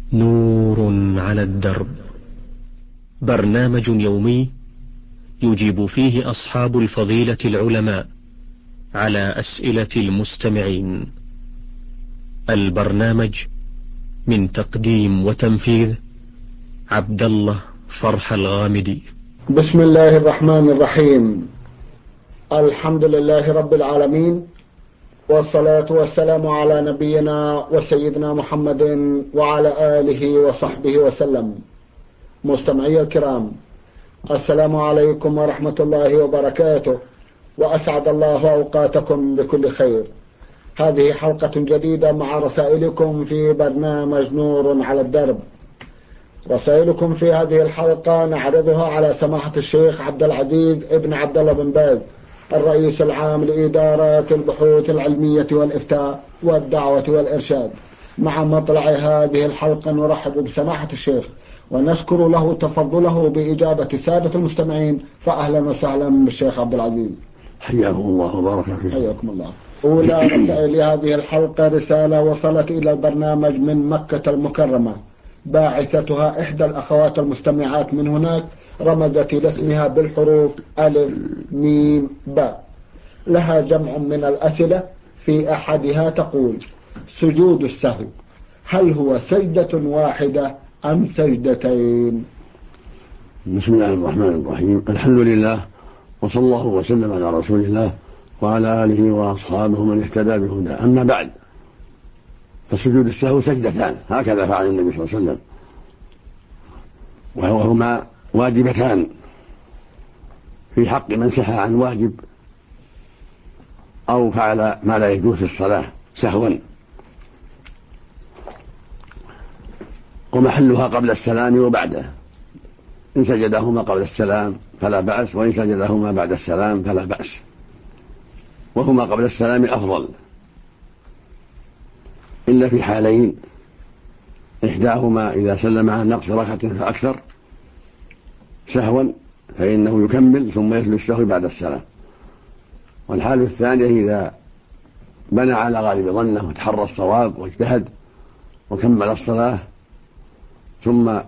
نور على الدرب، برنامج يومي يجيب فيه أصحاب الفضيلة العلماء على أسئلة المستمعين. البرنامج من تقديم وتنفيذ عبد الله فرح الغامدي. بسم الله الرحمن الرحيم. الحمد لله رب العالمين، والصلاة والسلام على نبينا وسيدنا محمد وعلى آله وصحبه وسلم. مستمعي الكرام، السلام عليكم ورحمة الله وبركاته، وأسعد الله أوقاتكم بكل خير. هذه حلقة جديدة مع رسائلكم في برنامج نور على الدرب. رسائلكم في هذه الحلقة نعرضها على سماحة الشيخ عبد العزيز ابن عبد الله بن باز، الرئيس العام لإدارة البحوث العلمية والإفتاء والدعوة والإرشاد. مع مطلع هذه الحلقة نرحب بسماحة الشيخ ونشكر له تفضله بإجابة السادة المستمعين، فأهلا وسهلا بالشيخ عبد العزيز. حياكم الله وبارك فيكم. حياكم الله. أولى رسائل هذه الحلقة رسالة وصلت إلى البرنامج من مكة المكرمة، باعثتها إحدى الأخوات المستمعات من هناك، رمزت إلى اسمها بالحروف ألف ميم باء. لها جمع من الأسئلة، في أحدها تقول: سجود السهو هل هو سجدة واحدة أم سجدتين؟ بسم الله الرحمن الرحيم. الحمد لله، وصلى الله وسلم على رسول الله وعلى آله وأصحابه من اهتدى بهداه. أما بعد، فسجود السهو سجدتان، هكذا فعل النبي صلى الله عليه وسلم، وهما واجبتان في حق من سهى عن واجب أو فعل ما لا يجوز في الصلاة سهوا، ومحلها قبل السلام وبعده. إن سجدهما قبل السلام فلا بأس، وإن سجدهما بعد السلام فلا بأس، وهما قبل السلام أفضل، إلا في حالين: إحداهما إذا سلم عن نقص ركعة فأكثر سهوا فإنه يكمل ثم يتلو السهو بعد السلام، والحال الثانية إذا بنى على غالب ظنه وتحرى الصواب واجتهد وكمل الصلاة ثم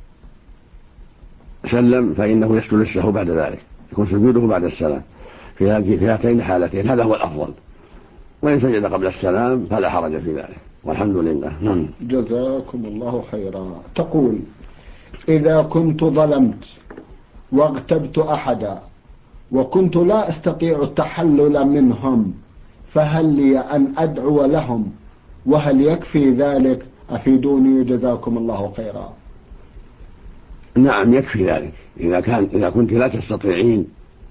سلم فإنه يسجد السهو بعد ذلك، يكون سجوده بعد السلام في هاتين الحالتين. هذا هو الأفضل، وإن سجد قبل السلام فلا حرج في ذلك، والحمد لله. جزاكم الله خيرا. تقول: إذا كنت ظلمت واغتبت أحدا وكنت لا أستطيع التحلل منهم، فهل لي أن أدعو لهم، وهل يكفي ذلك؟ أفيدوني جزاكم الله خيرا. نعم، يكفي ذلك. إذا كنت لا تستطيعين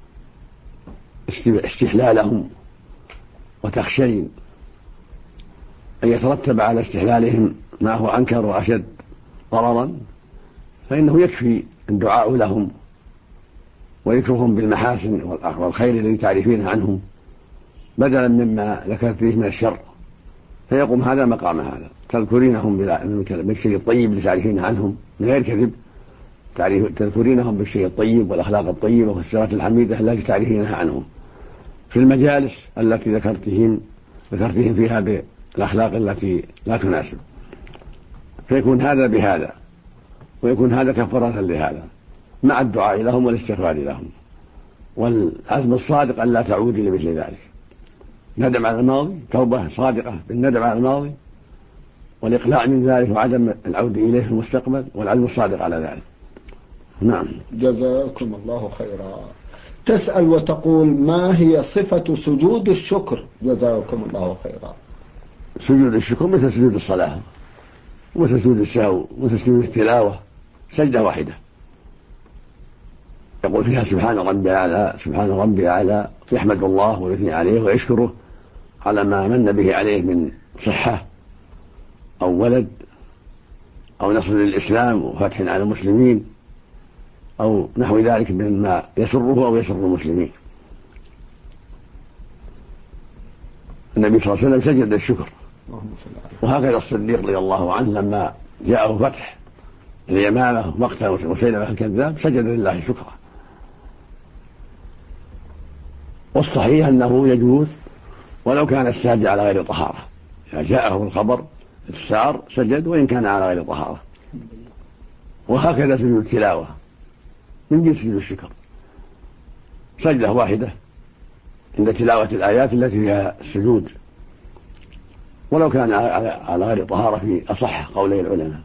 استحلالهم وتخشين أن يترتب على استحلالهم ما هو أنكر وأشد ضررا، فإنه يكفي الدعاء لهم وذكرهم بالمحاسن والخير الذي تعرفينه عنهم بدلا مما ذكرتيه من الشر، فيقوم هذا مقام هذا. تذكرينهم بالشيء الطيب اللي تعرفينه عنهم من غير كذب، تذكرينهم بالشيء الطيب والأخلاق الطيبة والسيرات الحميدة التي تعرفينها عنهم في المجالس التي ذكرتهم فيها بالأخلاق التي لا تناسب، فيكون هذا بهذا، ويكون هذا كفارة لهذا، مع الدعاء لهم والاستغفار لهم، والعزم الصادق أن لا تعودي لمثل ذلك. ندم على الماضي، توبة صادقة بالندم على الماضي والإقلاع من ذلك وعدم العود إليه في المستقبل، والعزم الصادق على ذلك. نعم. جزاكم الله خيرا. تسأل وتقول: ما هي صفة سجود الشكر؟ جزاكم الله خيرا. سجود الشكر مثل سجود الصلاة ومثل سجود السهو ومثل سجود التلاوة، سجدة واحدة يقول فيها سبحان ربي أعلى سبحان ربي أعلى، يحمد الله ويثني عليه ويشكره على ما من به عليه من صحة أو ولد أو نصر للإسلام وفتح على المسلمين أو نحو ذلك مما يسره أو يسر المسلمين. النبي صلى الله عليه وسلم سجد الشكر، وهكذا الصديق رضي الله عنه لما جاءه فتح اليمامة مقتل وسيلمة الكذاب سجد لله شكرا. والصحيح أنه يجوز ولو كان الساجد على غير طهارة، إذا جاءه الخبر السار سجد وإن كان على غير طهارة. وهكذا سجود التلاوة من جنس سجود الشكر، سجدة واحدة عند تلاوة الآيات التي فيها السجود ولو كان على غير طهارة في أصح قولي العلماء.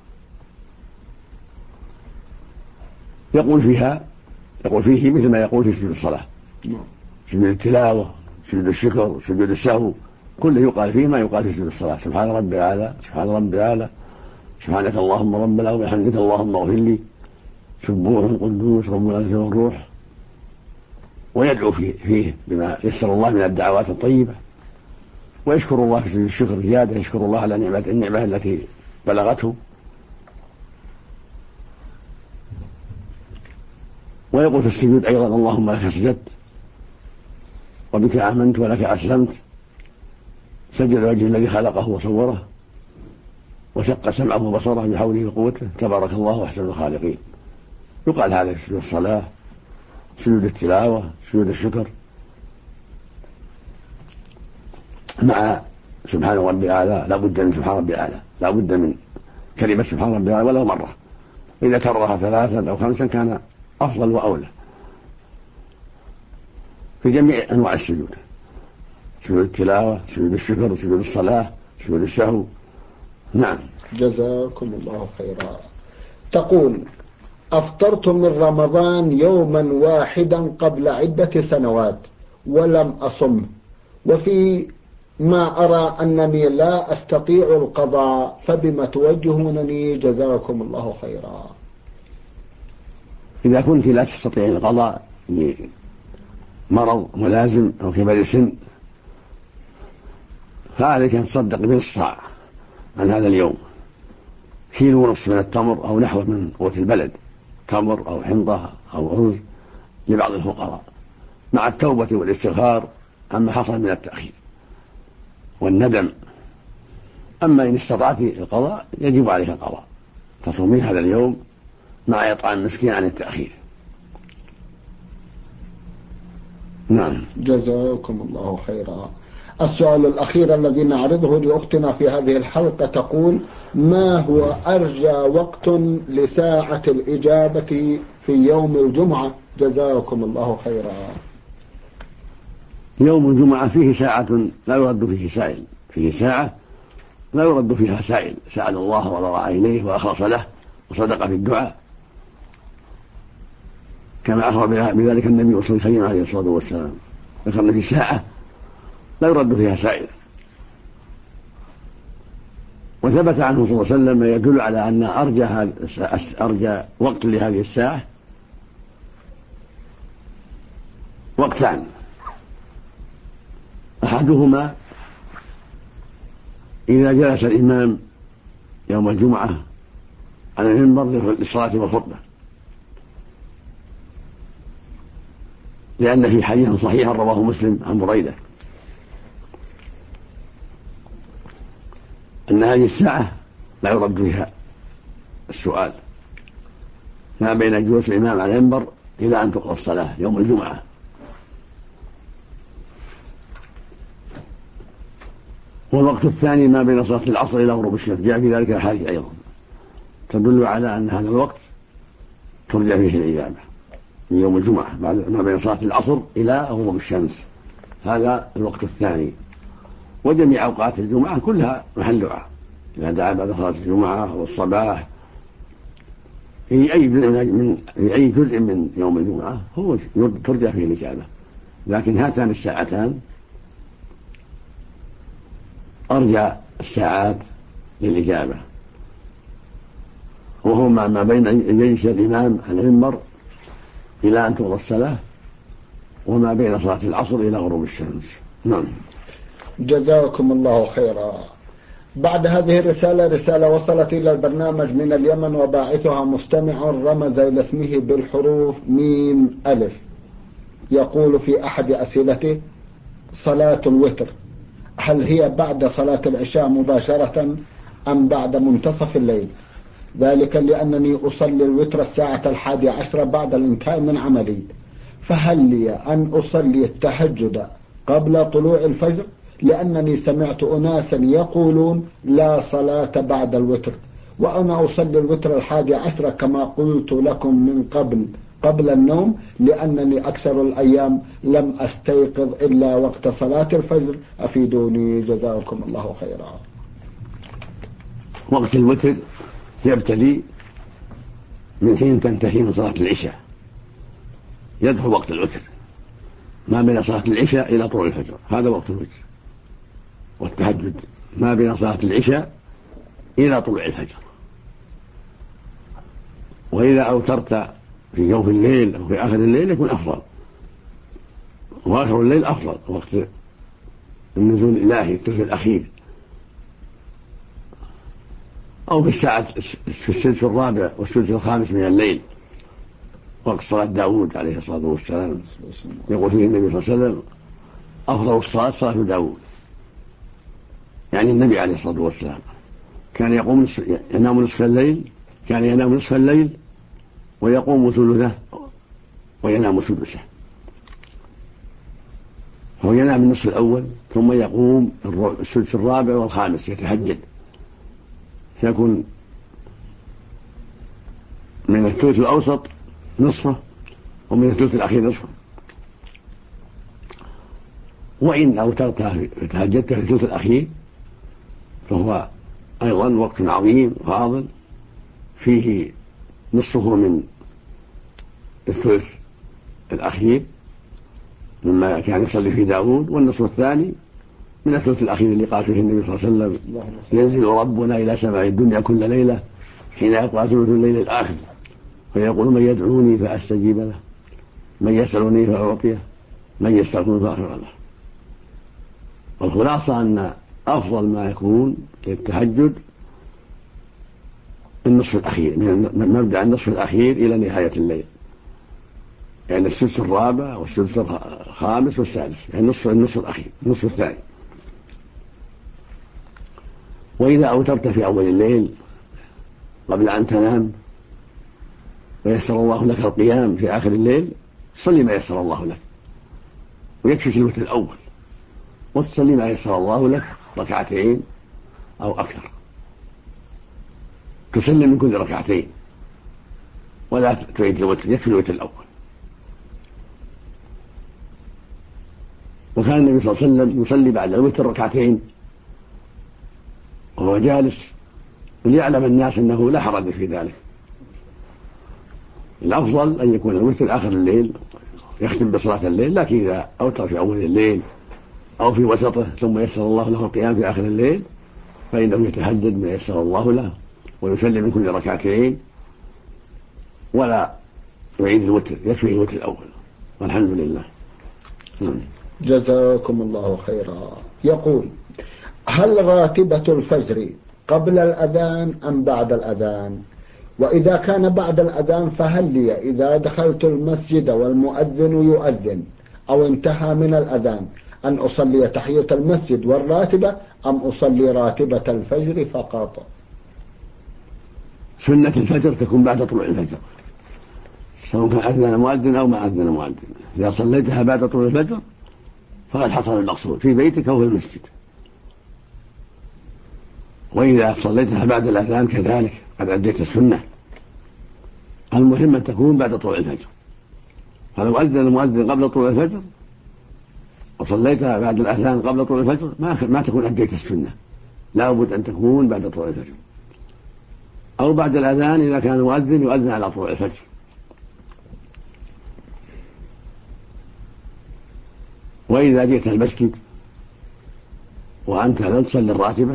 يقول فيه مثل ما يقول في سجود الصلاة، سجود التلاوة، سجود الشكر، سجود السهو، كله يقال فيه ما يقال في سجود الصلاة: سبحان ربي الأعلى، سبحان ربي الأعلى، سبحانك اللهم ربنا وبحمدك اللهم اغفر لي، سبوح قدوس رب العزة والروح. ويدعو فيه بما يسر الله من الدعوات الطيبة، ويشكر الله في سجود الشكر زيادة، يشكر الله على النعمة التي بلغته. ويقول في السجود أيضا: اللهم لك سجدت وبك آمنت ولك أسلمت، سجد وجه الذي خلقه وصوره وشق سمعه وبصره بحوله وقوته، تبارك الله أحسن الخالقين. يقال هذا في سجود الصلاة، سجود التلاوة، سجود الشكر، مع سبحان ربي الأعلى. لا بد من سبحان ربي الأعلى، لا بد من كلمة سبحان ربي الأعلى ولو مرة، إذا كررها 3 أو 5 كان أفضل وأولى في جميع أنواع السجود: سجود التلاوة، سجود الشكر، سجود الصلاة، سجود السهو. نعم. جزاكم الله خيرا. تقول: أفطرت من رمضان يوما واحدا قبل عدة سنوات ولم أصم، وفي ما أرى أنني لا أستطيع القضاء، فبما توجهونني جزاكم الله خيرا؟ إذا كنت لا تستطيع القضاء لمرض ملازم أو كبر سن فعليك أن تصدق بالصاع عن هذا اليوم، 1.5 كيلو من التمر أو نحو من قوت البلد، تمر أو حنطة أو أرز لبعض الفقراء، مع التوبة والاستغفار عما حصل من التأخير والندم. أما إن استطعت القضاء يجب عليك القضاء، تصومين هذا اليوم مع إطعام المسكين عن التأخير. نعم. جزاكم الله خيرا. السؤال الأخير الذي نعرضه لأختنا في هذه الحلقة تقول: ما هو أرجى وقت لساعة الإجابة في يوم الجمعة؟ جزاكم الله خيرا. يوم الجمعة فيه ساعة لا يرد فيه سائل، فيه ساعة لا يرد فيها سائل سأل الله وضرع إليه وأخلص له وصدق في الدعاء، كما أخبر بذلك النبي صلى الله عليه وسلم عليه الصلاة والسلام، ذكرنا في ساعة لا يرد فيها سائل. وثبت عنه صلى الله عليه وسلم ما يدل على أن أرجى وقت لهذه الساعة وقتان: أحدهما إذا جلس الإمام يوم الجمعة على المنبر للصلاة والخطبة، لأن في حديث صحيح رواه مسلم عن بريدة أن هذه الساعة لا يرد فيها السؤال ما بين جلوس الإمام على المنبر إلى أن تقضى الصلاة يوم الجمعة. والوقت الثاني ما بين صلاة العصر إلى غروب الشمس، جاء في ذلك الحديث أيضا تدل على أن هذا الوقت ترجى فيه الإجابة من يوم الجمعة، ما بين صلاة العصر إلى غروب الشمس، هذا الوقت الثاني. وجميع أوقات الجمعة كلها محل دعاء، إذا دعا بعد صلاة الجمعة والصباح في أي جزء من يوم الجمعة هو ترجى فيه الإجابة، لكن هاتان الساعتان أرجى الساعات للإجابة، وهو ما بين يجلس الإمام على المنبر إلى أن تقضى الصلاة وما بين صلاة العصر إلى غروب الشمس. نعم. جزاكم الله خيرا. بعد هذه الرسالة رسالة وصلت إلى البرنامج من اليمن، وباعثها مستمع رمز إلى اسمه بالحروف ميم ألف. يقول في أحد أسئلته: صلاة الوتر هل هي بعد صلاة العشاء مباشرة أم بعد منتصف الليل؟ ذلك لأنني أصلي الوتر الساعة 11 بعد الانتهاء من عملي، فهل لي أن أصلي التهجد قبل طلوع الفجر لأنني سمعت أناسا يقولون لا صلاة بعد الوتر، وأنا أصلي الوتر 11 كما قلت لكم من قبل النوم، لأنني أكثر الأيام لم أستيقظ إلا وقت صلاة الفجر، أفيدوني جزاكم الله خيرا. وقت الوتر يبتدي من حين تنتهي من صلاة العشاء، يدخل وقت الوتر ما بين صلاة العشاء إلى طلوع الفجر، هذا وقت الوتر. والتهجد ما بين صلاة العشاء إلى طلوع الفجر. وإذا أوترت في جوف الليل أو في آخر الليل يكون أفضل، وآخر الليل أفضل وقت النزول الإلهي الثلث الأخير، أو في الساعة في السدس الرابع والسدس الخامس من الليل، وقت صلاة داود عليه الصلاة والسلام. يقول فيه النبي صلى الله عليه وسلم أفضل الصلاة صلاة داود، يعني النبي عليه الصلاة والسلام كان ينام نصف الليل، كان ينام نصف الليل ويقوم ثلثه وينام سدسه. هو ينام النصف الأول ثم يقوم السدس الرابع والخامس يتهجد، يكون من الثلث الأوسط نصفه ومن الثلث الأخير نصفه. وإن أوترتها تهجدت في الثلث الأخير فهو أيضا وقت عظيم فاضل، فيه نصفه من الثلث الأخير مما كان يصلي في داود، والنصف الثاني من الثلث الأخير اللي قال فيه النبي صلى الله عليه وسلم ينزل ربنا إلى سماء الدنيا كل ليلة حين يقرأ ثلث الليل الآخر فيقول من يدعوني فأستجيب له، من يسألني فأعطيه، من يستغفر فأغفر له. والخلاصة أن أفضل ما يكون للتهجد النصف الأخير، من مبدأ النصف الأخير إلى نهاية الليل، يعني السدس الرابع والسدس الخامس والسادس، يعني النصف الأخير، النصف الثاني. وإذا أوترت في أول الليل قبل أن تنام ويسر الله لك القيام في آخر الليل، صلي ما يسر الله لك، ويكفيك الوتر الأول، وتصلي ما يسر الله لك ركعتين أو أكثر، تسلم من كل ركعتين ولا تعيد الوتر، يكفي الوتر الأول. وكان النبي صلى الله عليه وسلم يصلي بعد الوتر ركعتين وهو جالس، ليعلم الناس أنه لا حرج في ذلك. الأفضل أن يكون الوتر آخر الليل يختم بصلاة الليل، لكن إذا أوتر في أول الليل أو في وسطه ثم يسر الله له القيام في آخر الليل فإنه يتهجد ما يسر الله له ويسلم من كل ركعتين ولا يعيد الوتر، يكفي الوتر الأول، والحمد لله. جزاكم الله خيرا. يقول: هل راتبة الفجر قبل الأذان أم بعد الأذان؟ وإذا كان بعد الأذان فهل لي إذا دخلت المسجد والمؤذن يؤذن أو انتهى من الأذان أن أصلي تحية المسجد والراتبة أم أصلي راتبة الفجر فقط؟ سنة الفجر تكون بعد طلوع الفجر، سواء كان أذن مؤذن أو ما أذن مؤذن. إذا صليتها بعد طلوع الفجر فقد حصل المقصود في بيتك أو في المسجد. وإذا صليتها بعد الأذان كذلك قد أديت السنة. المهم أن تكون بعد طلوع الفجر، فلو أذن المؤذن قبل طلوع الفجر وصليتها بعد الأذان قبل طلوع الفجر ما تكون أديت السنة، لا بد أن تكون بعد طلوع الفجر، أو بعد الأذان إذا كان المؤذن يؤذن على طلوع الفجر. وإذا جئت المسجد وأنت لم تصلي الراتبة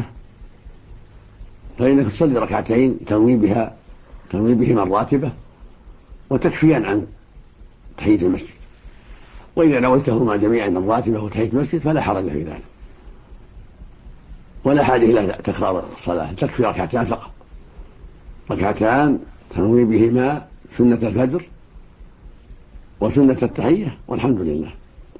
فإنك تصلي ركعتين تنوي بهما الراتبة وتكفيان عن تحية المسجد. وإذا نويتهما جميعا الراتبة وتحية المسجد فلا حرج في ذلك، ولا حاجة إلى تكرار الصلاة، تكفي ركعتان فقط، ركعتان تنوي بهما سنة الفجر وسنة التحية، والحمد لله.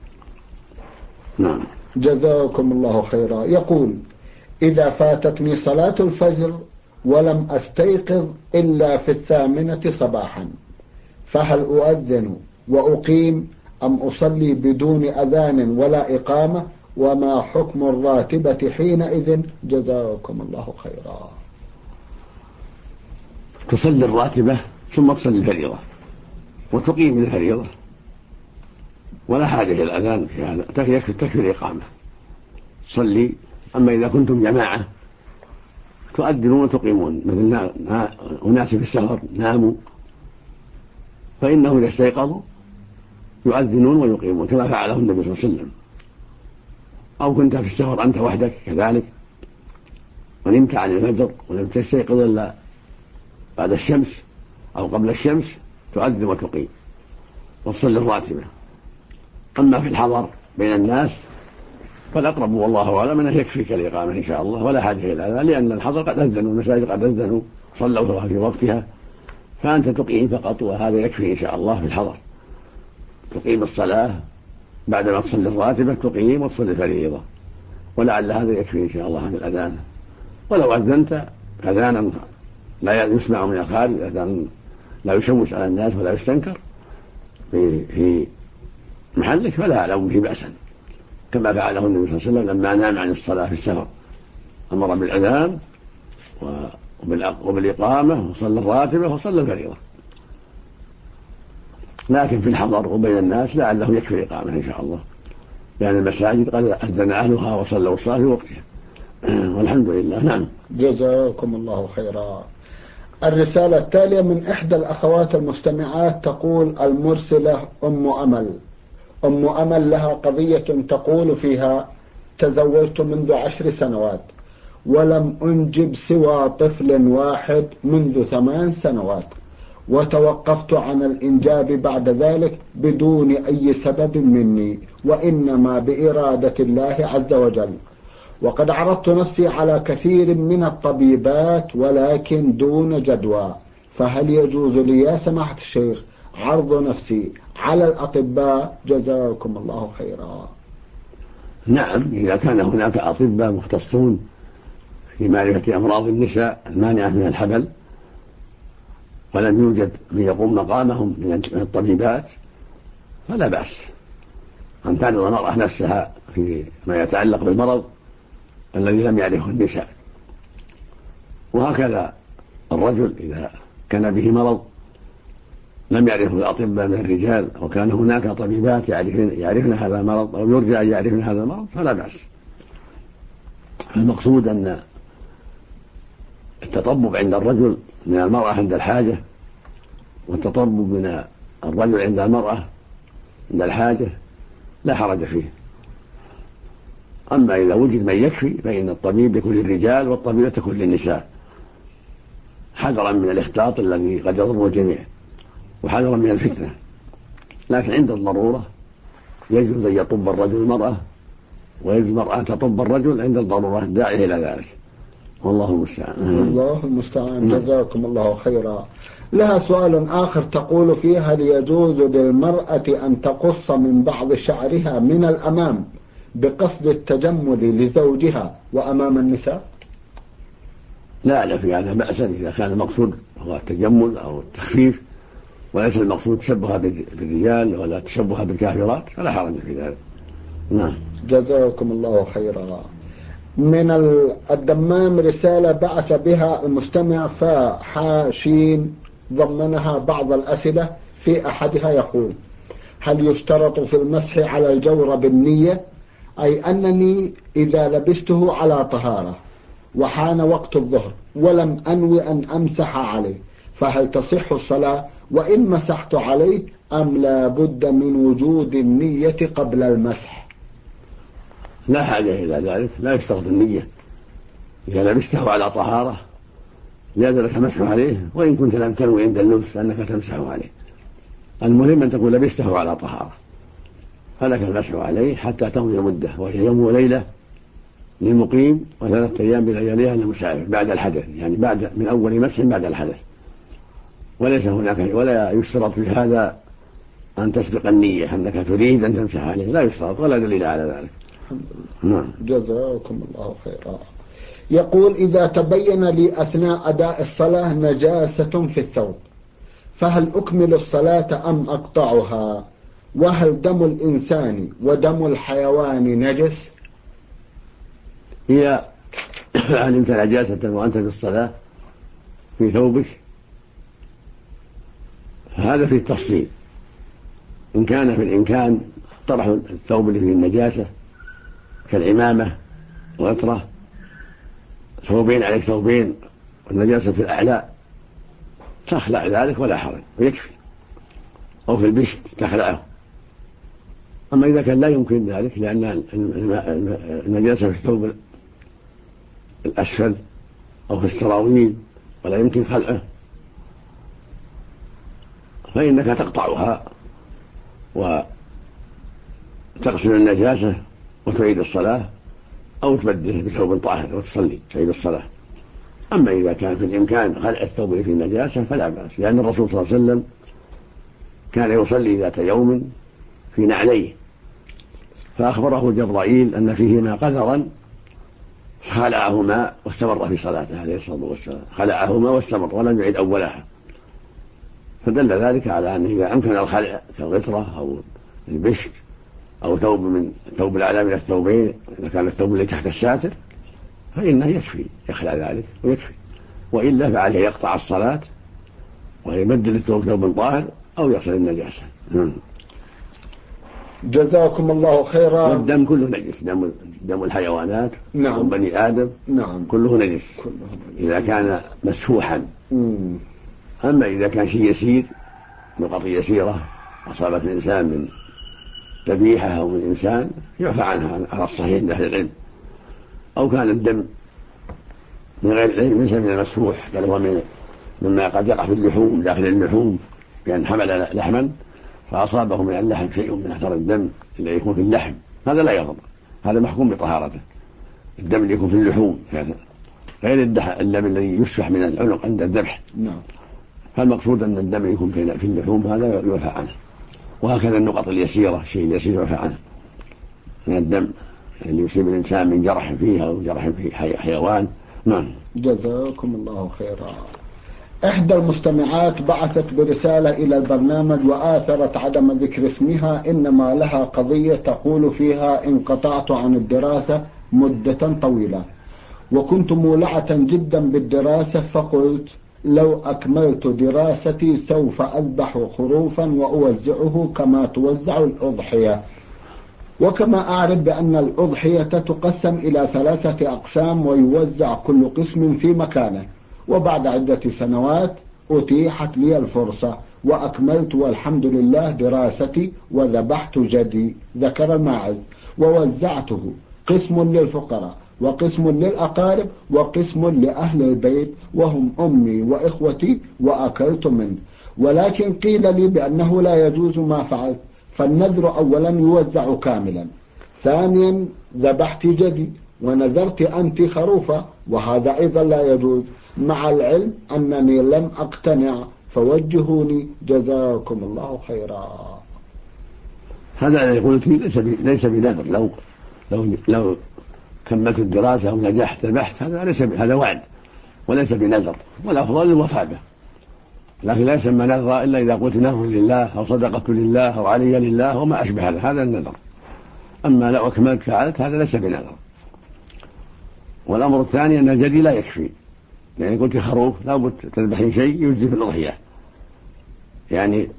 نعم. جزاكم الله خيرا. يقول: إذا فاتتني صلاة الفجر ولم أستيقظ إلا في 8 صباحا فهل أؤذن وأقيم أم أصلي بدون أذان ولا إقامة وما حكم الراتبة حينئذ؟ جزاكم الله خيرا. تصلي الراتبة ثم تصلي الفريضة وتقيم الفريضة، ولا حاجة إلى الأذان في هذا، تكفي الإقامة صلي. أما إذا كنتم جماعة تؤذنون وتقيمون، مثل أناس في السفر ناموا فإنهم إذا استيقظوا يؤذنون ويقيمون كما فعله النبي صلى الله عليه وسلم. أو كنت في السفر أنت وحدك كذلك ونمت عن الفجر ولم تستيقظ إلا بعد الشمس أو قبل الشمس تؤذن وتقيم وتصلي الراتبة. أما في الحضر بين الناس فالأقرب والله أعلم أنه يكفيك الإقامة إن شاء الله، ولا حاجة إلى هذا، لأن الحضر قد أذنوا، المساجد قد أذنوا صلوا في وقتها، فأنت تقيم فقط، وهذا يكفي إن شاء الله في الحضر. تقيم الصلاة بعدما تصلي الراتبة، تقيم وتصلي الفريضة، ولعل هذا يكفي إن شاء الله عن الأذان. ولو أذنت أذانا لا يسمع من الخارج، أذان لا يشوش على الناس ولا يستنكر في محلك، فلا أعلم به بأسا، كما فعله النبي صلى الله عليه وسلم لما نام عن الصلاة في السفر، أمر بالأذان وبالإقامة وصلى الراتبة وصلى الفريضة. لكن في الحضر وبين الناس لعله يكفي الإقامة إن شاء الله، لأن المساجد قد أذن أهلها وصلوا الصلاة في وقتها والحمد لله. نعم. جزاكم الله خيرا. الرسالة التالية من إحدى الأخوات المستمعات تقول المرسلة أم أمل لها قضية تقول فيها: تزوجت منذ 10 سنوات ولم أنجب سوى طفل واحد منذ 8 سنوات، وتوقفت عن الإنجاب بعد ذلك بدون أي سبب مني، وإنما بإرادة الله عز وجل، وقد عرضت نفسي على كثير من الطبيبات ولكن دون جدوى، فهل يجوز لي يا سماحة الشيخ عرض نفسي على الأطباء؟ جزاكم الله خيرا. نعم، إذا كان هناك أطباء مختصون في معرفة أمراض النساء المانعة من الحمل ولم يوجد من يقوم مقامهم من الطبيبات فلا بأس أن تعرض المرأة نفسها في ما يتعلق بالمرض الذي لم يعرفه النساء. وهكذا الرجل إذا كان به مرض لم يعرفه الأطباء من الرجال وكان هناك طبيبات يعرفن هذا المرض أو يرجى أن يعرفن هذا المرض فلا بأس. المقصود أن التطبب عند الرجل من المرأة عند الحاجة، والتطبب من الرجل عند المرأة عند الحاجة لا حرج فيه. أما إذا وجد من يكفي فإن الطبيب يكون للرجال والطبيبة تكون للنساء، حذرا من الاختلاط الذي قد يضر الجميع وحذرا من الفتنة. لكن عند الضرورة يجوز أن يطب الرجل المرأة ويجوز المرأة أن تطب الرجل عند الضرورة الداعية إلى ذلك، والله المستعان. الله المستعان. جزاكم الله خيرا. لها سؤال آخر تقول فيه: هل يجوز للمرأة أن تقص من بعض شعرها من الأمام بقصد التجمل لزوجها وأمام النساء؟ لا أعلم في هذا بأسا إذا كان المقصود هو التجمل أو التخفيف وليس المقصود تشبه بالرجال ولا تشبه بالكافرات فلا حرج في ذلك. نعم. جزاكم الله خيرا. من الدمام رسالة بعث بها المستمع فحاشين ضمنها بعض الأسئلة، في أحدها يقول: هل يشترط في المسح على الجورب النية؟ أي أنني إذا لبسته على طهارة وحان وقت الظهر ولم أنوي أن أمسح عليه فهل تصح الصلاة وإن مسحت عليه أم لا بد من وجود النية قبل المسح؟ لا حاجة إلى ذلك، لا يشترط النية. إذا لبسته على طهارة جاز لك مسح عليه وإن كنت لم تنوي عند اللبس أنك تمسح عليه. المهم أن تكون لبسته على طهارة فلك المسح عليه حتى تمضي مدة، وهي يوم وليلة للمقيم و3 أيام بلياليها للمسافر بعد الحدث، يعني بعد من أول مسح بعد الحدث. وليس هناك ولا يشترط في هذا أن تسبق النية أنك تريد أن تمسح عليه، لا يشترط ولا دليل على ذلك. نعم. جزاكم الله خيرا. يقول: إذا تبين لي أثناء أداء الصلاة نجاسة في الثوب فهل أكمل الصلاة أم أقطعها؟ وهل دم الإنسان ودم الحيوان نجس؟ هي علمت نجاسة وأنت في الصلاة في ثوبك هذا في التفصيل. إن كان في الإمكان طرح الثوب اللي فيه النجاسة كالعمامة غطرة، ثوبين عليك ثوبين والنجاسة في الأعلى، تخلع ذلك ولا حرج ويكفي، أو في البشت تخلعه. أما إذا كان لا يمكن ذلك لأن النجاسة في الثوب الأسفل أو في السراويل ولا يمكن خلعه، فإنك تقطعها وتغسل النجاسة وتعيد الصلاة، أو تبدله بثوب طاهر وتصلي تعيد الصلاة. أما إذا كان في الإمكان خلع الثوب في النجاسة فلا بأس، لأن الرسول صلى الله عليه وسلم كان يصلي ذات يوم في نعليه، فأخبره جبرائيل أن فيهما قذرا خلعهما واستمر في صلاته عليه الصلاة والسلام، خلعهما واستمر ولم يعد أولها، فدل ذلك على أنه إذا أمكن الخلع كالغطرة أو البشت أو ثوب من ثوب الأعلى من الثوبين، إذا كان الثوب اللي تحت الساتر فإنه يكفي يخلع ذلك ويكفي، وإلا فعليه يقطع الصلاة ويبدل الثوب ثوب طاهر أو يصل النجاسة. جزاكم الله خيرا. والدم كله نجس، دم الحيوانات وبني آدم كله نجس إذا كان مسفوحا. أما إذا كان شيء يسير نقط يسيرة أصابت الإنسان من ذبيحة أو من إنسان يعفى عنها على الصحيح عند أهل العلم، أو كان الدم من غير العلم ليس من المسفوح بل هو مما قد يقع في اللحوم داخل اللحوم، بأن حمل لحما فأصابه من اللحم شيء من أثر الدم الذي يكون في اللحم، هذا لا يضر، هذا محكوم بطهارته. الدم اللي يكون في اللحوم غير الدم الذي يسفح من العنق عند الذبح، فالمقصود أن الدم يكون في اللحوم هذا يعفى عنه. وهكذا النقط اليسيرة الشيء اليسير يعفى عنه من الدم اللي يصيب الإنسان من جرح فيها أو جرح في حيوان. جزاكم الله خيرا. إحدى المستمعات بعثت برسالة إلى البرنامج وآثرت عدم ذكر اسمها، إنما لها قضية تقول فيها: انقطعت عن الدراسة مدة طويلة وكنت مولعة جدا بالدراسة، فقلت لو أكملت دراستي سوف أذبح خروفا وأوزعه كما توزع الأضحية، وكما أعرف بأن الأضحية تقسم إلى 3 أقسام ويوزع كل قسم في مكانه. وبعد عدة سنوات أتيحت لي الفرصة وأكملت والحمد لله دراستي وذبحت جدي ذكر الماعز ووزعته، قسم للفقراء وقسم للأقارب وقسم لأهل البيت وهم أمي وإخوتي، وأكلت منه، ولكن قيل لي بأنه لا يجوز ما فعلت، فالنذر أولا يوزع كاملا، ثانيا ذبحت جدي ونذرت أنت خروفا وهذا أيضا لا يجوز، مع العلم أنني لم أقتنع، فوجهوني جزاكم الله خيرا. هذا الذي قلت ليس بنذر، لو كملت الدراسة أو نجحت ذبحت هذا وعد وليس بنذر، والأفضل الوفاء به، لكن لا يسمى نذر إلا إذا قلت نذر لله أو صدقة لله أو علي لله وما أشبه هذا النذر. أما لو أكملت فعلت هذا ليس بنذر. والأمر الثاني أن الجدي لا يكفي، يعني قلت خروف لابد تذبحين شيء يجزي في الأضحية، يعني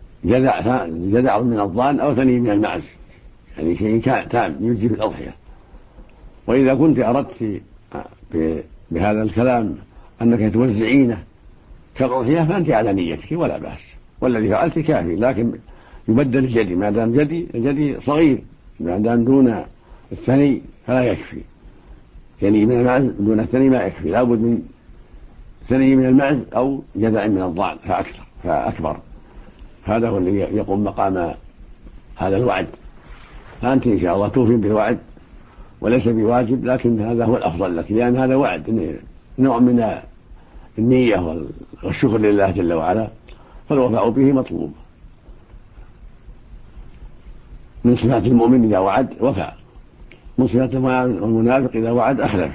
جذع من الضان أو ثني من المعز، يعني شيء تام يجزي في الأضحية. وإذا كنت أردت بهذا الكلام أنك توزعينه كالأضحية فأنت على نيتك ولا بأس، والذي فعلت كافي، لكن يبدل الجدي ما دام الجدي صغير، ما دام دون الثني فلا يكفي، يعني من المعز دون الثني ما يكفي، لابد من ثني من المعز أو جذع من الضان فأكبر، هذا هو اللي يقوم مقام هذا الوعد. فأنت إن شاء الله توفين بالوعد وليس بواجب، لكن هذا هو الأفضل لك، لأن هذا وعد نوع من النية والشكر لله جل وعلا، فالوفاء به مطلوب. من صفات المؤمن إذا وعد وفى، من صفات المنافق إذا وعد أخلف.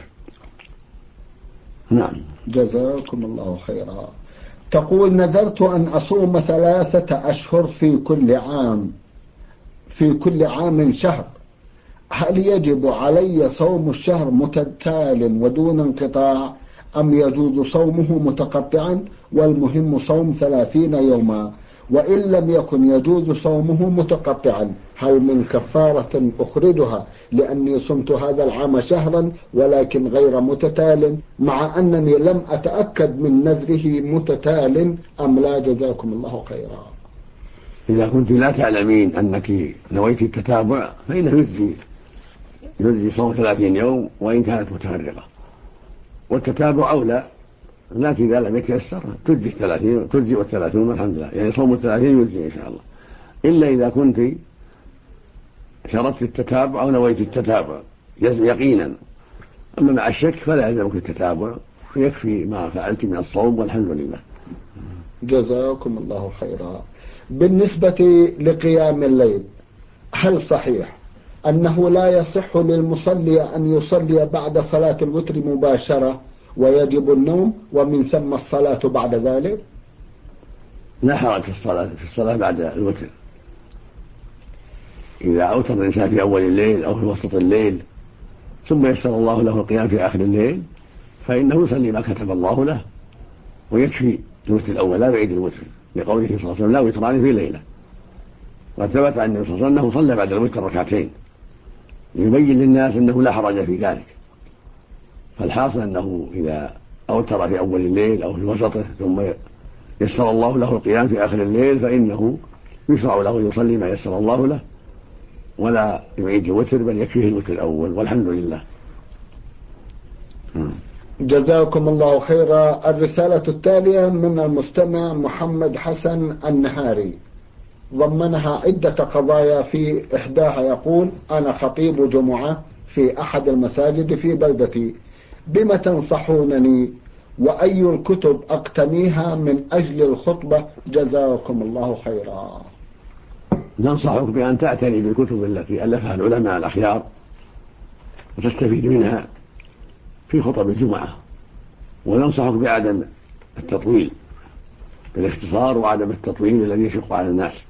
جزاكم الله خيرا. تقول: نذرت أن أصوم 3 أشهر في كل عام شهر، هل يجب علي صوم الشهر متتال ودون انقطاع أم يجوز صومه متقطعا والمهم صوم 30 يوما؟ وإن لم يكن يجوز صومه متقطعا هل من كفارة أخرجها لأني صمت هذا العام شهرا ولكن غير متتال مع أنني لم أتأكد من نذره متتال أم لا؟ جزاكم الله خيرا. إذا كنت لا تعلمين أنك نويت التتابع فإنه يجزي صوم 30 يوم وإن كانت متفرقة، والتتابع أولى، لكن إذا لم يتيسر تجزي 30 تجزي 30 والحمد لله، يعني صوم 30 يجزي إن شاء الله، إلا إذا كنت شرطت التتابع أو نويت التتابع يقينا. أما مع الشك فلا يلزمك التتابع، يكفي ما فعلت من الصوم والحمد لله. جزاكم الله خيرا. بالنسبة لقيام الليل، هل صحيح أنه لا يصح للمصلي أن يصلي بعد صلاة الوتر مباشرة ويجب النوم ومن ثم الصلاة بعد ذلك؟ لا حرج في الصلاة بعد الوتر، إذا أوتر الإنسان في أول الليل أو في وسط الليل ثم يسر الله له القيام في آخر الليل فإنه يصلي ما كتب الله له ويكفي الوتر الأول، لا يعيد الوتر، لقوله صلى الله عليه وسلم لا وتران في ليلة. وثبت عن النبي صلى الله عليه وسلم أنه صلى بعد الوتر ركعتين يبين للناس أنه لا حرج في ذلك. فالحاصل أنه إذا أوتر في أول الليل أو في وسطه ثم يسر الله له القيام في آخر الليل فإنه يشرع له يصلي ما يسر الله له ولا يعيد الوتر، بل يكفيه الوتر الأول والحمد لله. جزاكم الله خيرا. الرسالة التالية من المستمع محمد حسن النهاري، ضمنها عدة قضايا، في إحداها يقول: أنا خطيب جمعة في أحد المساجد في بلدتي، بما تنصحونني وأي الكتب أقتنيها من أجل الخطبة؟ جزاكم الله خيرا. ننصحك بأن تعتني بالكتب التي ألفها العلماء الأخيار وتستفيد منها في خطب الجمعة، وننصحك بعدم التطويل، بالاختصار وعدم التطويل الذي يشق على الناس،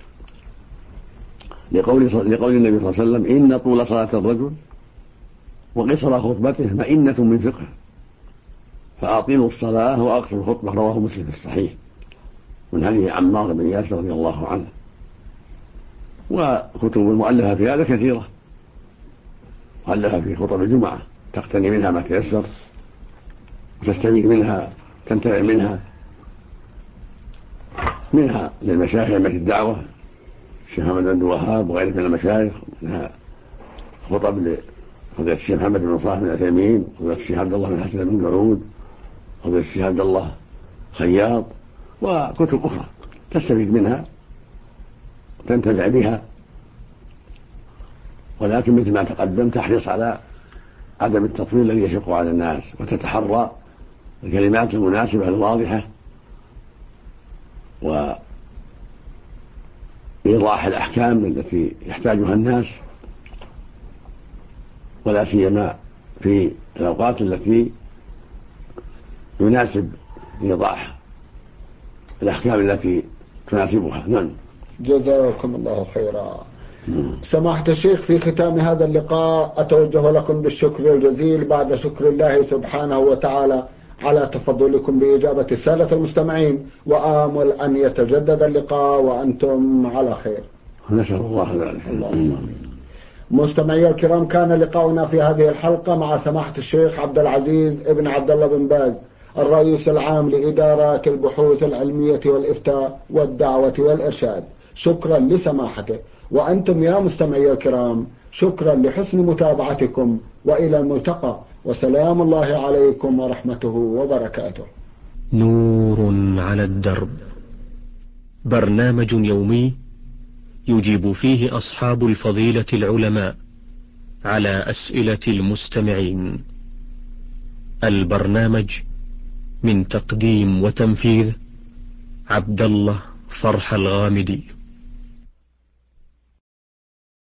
لقول النبي صلى الله عليه وسلم: إن طول صلاة الرجل وقصر خطبته مئنة من فقه، فأطيلوا الصلاة وأقصروا الخطبة. رواه مسلم في الصحيح من حديث عمار بن ياسر رضي الله عنه. وكتب المؤلفة في هذا كثيرة، مؤلفة في خطب الجمعة تقتني منها ما تيسر وتستفيد منها، تنتفع منها للمشايخ أئمة الدعوة الشيخ محمد بن وهاب وغيره من المشايخ، منها خطب لفضيلة الشيخ محمد بن صالح بن عثيمين، فضيلة الشيخ عبد الله بن حسن بن جعود، فضيلة الشيخ عبد الله خياط، وكتب أخرى تستفيد منها وتنتفع بها. ولكن مثل ما تقدم تحرص على عدم التطويل الذي يشق على الناس، وتتحرى الكلمات المناسبة الواضحة وإيضاح الأحكام التي يحتاجها الناس، ولا سيما في الأوقات التي يناسب إيضاح الأحكام التي تناسبها. نعم. جزاكم الله خيرا. سماحة الشيخ، في ختام هذا اللقاء أتوجه لكم بالشكر الجزيل بعد شكر الله سبحانه وتعالى على تفضلكم بإجابة السادة المستمعين، وآمل أن يتجدد اللقاء وأنتم على خير. نسأل الله ذلك. اللهم آمين. مستمعي الكرام، كان لقاؤنا في هذه الحلقة مع سماحة الشيخ عبد العزيز ابن عبد الله بن باز، الرئيس العام لإدارة البحوث العلمية والإفتاء والدعوة والإرشاد. شكرا لسماحته. وأنتم يا مستمعي الكرام شكرا لحسن متابعتكم، وإلى الملتقى، وسلام الله عليكم ورحمته وبركاته. نور على الدرب، برنامج يومي يجيب فيه أصحاب الفضيلة العلماء على أسئلة المستمعين. البرنامج من تقديم وتنفيذ عبد الله فرح الغامدي.